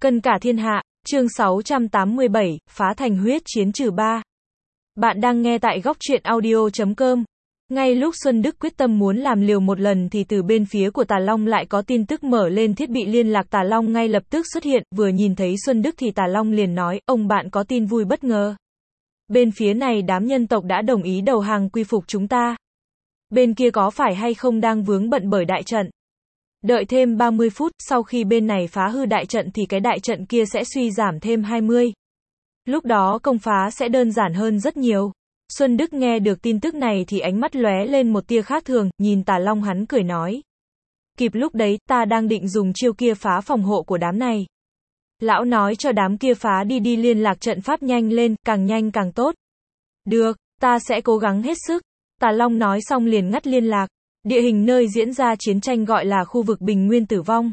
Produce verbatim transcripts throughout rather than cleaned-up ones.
Cân cả thiên hạ, chương sáu trăm tám mươi bảy, phá thành huyết chiến trừ ba. Bạn đang nghe tại góc truyện audio chấm com. Ngay lúc Xuân Đức quyết tâm muốn làm liều một lần thì từ bên phía của Tà Long lại có tin tức mở lên thiết bị liên lạc. Tà Long ngay lập tức xuất hiện, vừa nhìn thấy Xuân Đức thì Tà Long liền nói, ông bạn có tin vui bất ngờ. Bên phía này đám nhân tộc đã đồng ý đầu hàng quy phục chúng ta. Bên kia có phải hay không đang vướng bận bởi đại trận? Đợi thêm ba mươi phút, sau khi bên này phá hư đại trận thì cái đại trận kia sẽ suy giảm thêm hai mươi. Lúc đó công phá sẽ đơn giản hơn rất nhiều. Xuân Đức nghe được tin tức này thì ánh mắt lóe lên một tia khác thường, nhìn Tà Long hắn cười nói. Kịp lúc đấy, ta đang định dùng chiêu kia phá phòng hộ của đám này. Lão nói cho đám kia phá đi đi liên lạc trận pháp nhanh lên, càng nhanh càng tốt. Được, ta sẽ cố gắng hết sức. Tà Long nói xong liền ngắt liên lạc. Địa hình nơi diễn ra chiến tranh gọi là khu vực Bình Nguyên Tử Vong.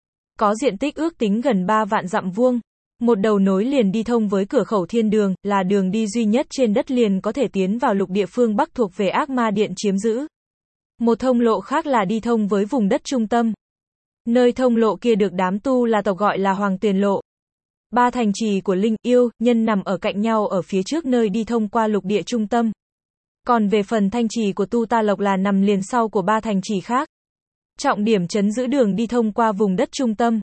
Có diện tích ước tính gần ba vạn dặm vuông. Một đầu nối liền đi thông với cửa khẩu thiên đường, là đường đi duy nhất trên đất liền có thể tiến vào lục địa phương Bắc thuộc về Ác Ma Điện chiếm giữ. Một thông lộ khác là đi thông với vùng đất trung tâm. Nơi thông lộ kia được đám tu là tộc gọi là Hoàng Tuyền Lộ. Ba thành trì của Linh, Yêu, Nhân nằm ở cạnh nhau ở phía trước nơi đi thông qua lục địa trung tâm. Còn về phần thanh trì của Tu Ta Lộc là nằm liền sau của ba thành trì khác. Trọng điểm trấn giữ đường đi thông qua vùng đất trung tâm.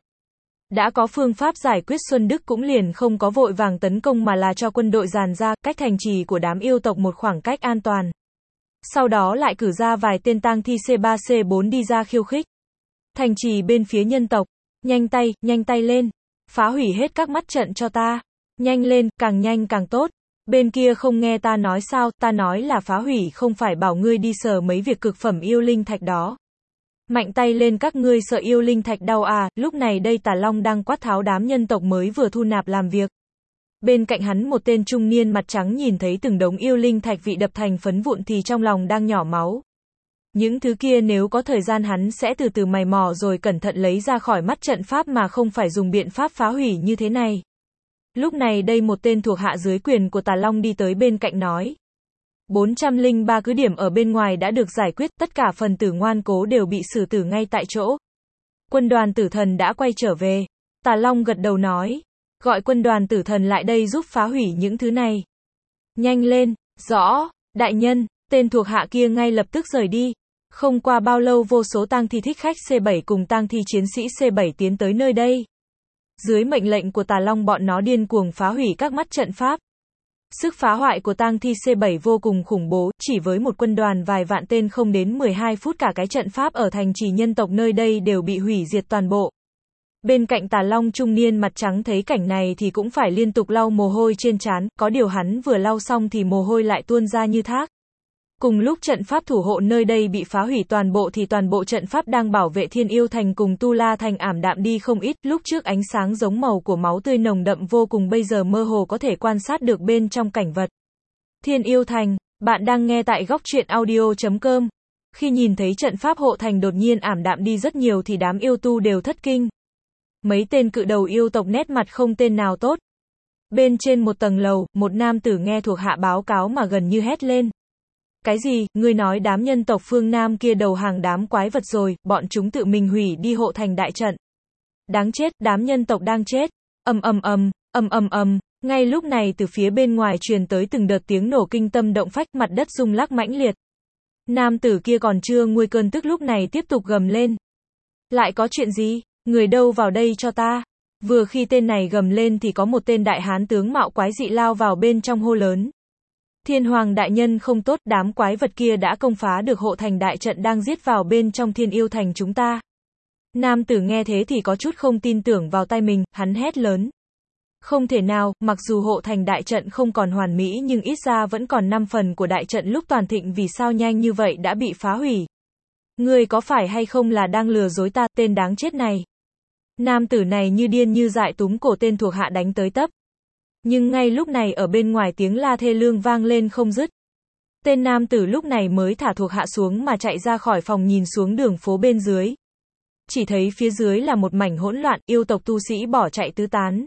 Đã có phương pháp giải quyết, Xuân Đức cũng liền không có vội vàng tấn công mà là cho quân đội dàn ra, cách thành trì của đám yêu tộc một khoảng cách an toàn. Sau đó lại cử ra vài tên tang thi C ba C bốn đi ra khiêu khích. Thành trì bên phía nhân tộc, nhanh tay, nhanh tay lên. Phá hủy hết các mắt trận cho ta. Nhanh lên, càng nhanh càng tốt. Bên kia không nghe ta nói sao, ta nói là phá hủy không phải bảo ngươi đi sờ mấy việc cực phẩm yêu linh thạch đó. Mạnh tay lên, các ngươi sợ yêu linh thạch đau à? Lúc này đây Tà Long đang quát tháo đám nhân tộc mới vừa thu nạp làm việc. Bên cạnh hắn một tên trung niên mặt trắng nhìn thấy từng đống yêu linh thạch bị đập thành phấn vụn thì trong lòng đang nhỏ máu. Những thứ kia nếu có thời gian hắn sẽ từ từ mày mò rồi cẩn thận lấy ra khỏi mắt trận pháp mà không phải dùng biện pháp phá hủy như thế này. Lúc này đây một tên thuộc hạ dưới quyền của Tà Long đi tới bên cạnh nói. bốn trăm lẻ ba cứ điểm ở bên ngoài đã được giải quyết, tất cả phần tử ngoan cố đều bị xử tử ngay tại chỗ. Quân đoàn tử thần đã quay trở về. Tà Long gật đầu nói. Gọi quân đoàn tử thần lại đây giúp phá hủy những thứ này. Nhanh lên, rõ, đại nhân, tên thuộc hạ kia ngay lập tức rời đi. Không qua bao lâu vô số tang thi thích khách C bảy cùng tang thi chiến sĩ C bảy tiến tới nơi đây. Dưới mệnh lệnh của Tà Long bọn nó điên cuồng phá hủy các mắt trận pháp. Sức phá hoại của tang thi C bảy vô cùng khủng bố, chỉ với một quân đoàn vài vạn tên không đến mười hai phút cả cái trận pháp ở thành trì nhân tộc nơi đây đều bị hủy diệt toàn bộ. Bên cạnh Tà Long trung niên mặt trắng thấy cảnh này thì cũng phải liên tục lau mồ hôi trên trán, có điều hắn vừa lau xong thì mồ hôi lại tuôn ra như thác. Cùng lúc trận pháp thủ hộ nơi đây bị phá hủy toàn bộ thì toàn bộ trận pháp đang bảo vệ Thiên Yêu Thành cùng Tu La Thành ảm đạm đi không ít, lúc trước ánh sáng giống màu của máu tươi nồng đậm vô cùng bây giờ mơ hồ có thể quan sát được bên trong cảnh vật. Thiên Yêu Thành, bạn đang nghe tại góc truyện audio chấm com. Khi nhìn thấy trận pháp hộ thành đột nhiên ảm đạm đi rất nhiều thì đám yêu tu đều thất kinh. Mấy tên cự đầu yêu tộc nét mặt không tên nào tốt. Bên trên một tầng lầu, một nam tử nghe thuộc hạ báo cáo mà gần như hét lên. Cái gì, ngươi nói đám nhân tộc phương Nam kia đầu hàng đám quái vật rồi, bọn chúng tự mình hủy đi hộ thành đại trận. Đáng chết, đám nhân tộc đang chết. Ầm ầm ầm, ầm ầm ầm, ngay lúc này từ phía bên ngoài truyền tới từng đợt tiếng nổ kinh tâm động phách, mặt đất rung lắc mãnh liệt. Nam tử kia còn chưa nguôi cơn tức lúc này tiếp tục gầm lên. Lại có chuyện gì? Người đâu vào đây cho ta? Vừa khi tên này gầm lên thì có một tên đại hán tướng mạo quái dị lao vào bên trong hô lớn. Thiên Hoàng đại nhân không tốt, đám quái vật kia đã công phá được hộ thành đại trận đang giết vào bên trong Thiên Yêu Thành chúng ta. Nam tử nghe thế thì có chút không tin tưởng vào tai mình, hắn hét lớn. Không thể nào, mặc dù hộ thành đại trận không còn hoàn mỹ nhưng ít ra vẫn còn năm phần của đại trận lúc toàn thịnh, vì sao nhanh như vậy đã bị phá hủy. Ngươi có phải hay không là đang lừa dối ta, tên đáng chết này. Nam tử này như điên như dại túm cổ tên thuộc hạ đánh tới tấp. Nhưng ngay lúc này ở bên ngoài tiếng la thê lương vang lên không dứt. Tên nam tử lúc này mới thả thuộc hạ xuống mà chạy ra khỏi phòng nhìn xuống đường phố bên dưới. Chỉ thấy phía dưới là một mảnh hỗn loạn, yêu tộc tu sĩ bỏ chạy tứ tán.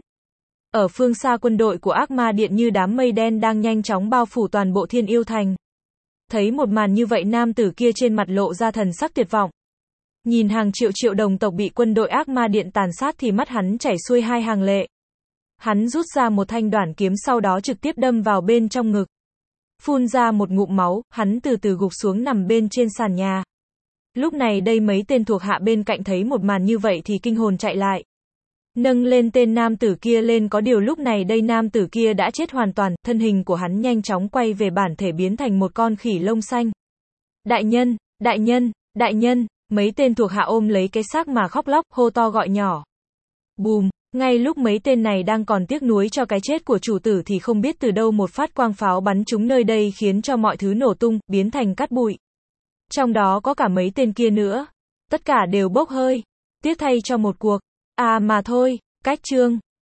Ở phương xa quân đội của Ác Ma Điện như đám mây đen đang nhanh chóng bao phủ toàn bộ Thiên Yêu Thành. Thấy một màn như vậy nam tử kia trên mặt lộ ra thần sắc tuyệt vọng. Nhìn hàng triệu triệu đồng tộc bị quân đội ác ma điện tàn sát thì mắt hắn chảy xuôi hai hàng lệ. Hắn rút ra một thanh đoản kiếm sau đó trực tiếp đâm vào bên trong ngực. Phun ra một ngụm máu, hắn từ từ gục xuống nằm bên trên sàn nhà. Lúc này đây mấy tên thuộc hạ bên cạnh thấy một màn như vậy thì kinh hồn chạy lại. Nâng lên tên nam tử kia lên, có điều lúc này đây nam tử kia đã chết hoàn toàn, thân hình của hắn nhanh chóng quay về bản thể biến thành một con khỉ lông xanh. Đại nhân, đại nhân, đại nhân, mấy tên thuộc hạ ôm lấy cái xác mà khóc lóc, hô to gọi nhỏ. Bùm, ngay lúc mấy tên này đang còn tiếc nuối cho cái chết của chủ tử thì không biết từ đâu một phát quang pháo bắn trúng nơi đây khiến cho mọi thứ nổ tung, biến thành cát bụi. Trong đó có cả mấy tên kia nữa. Tất cả đều bốc hơi. Tiếc thay cho một cuộc. À mà thôi, cách chương.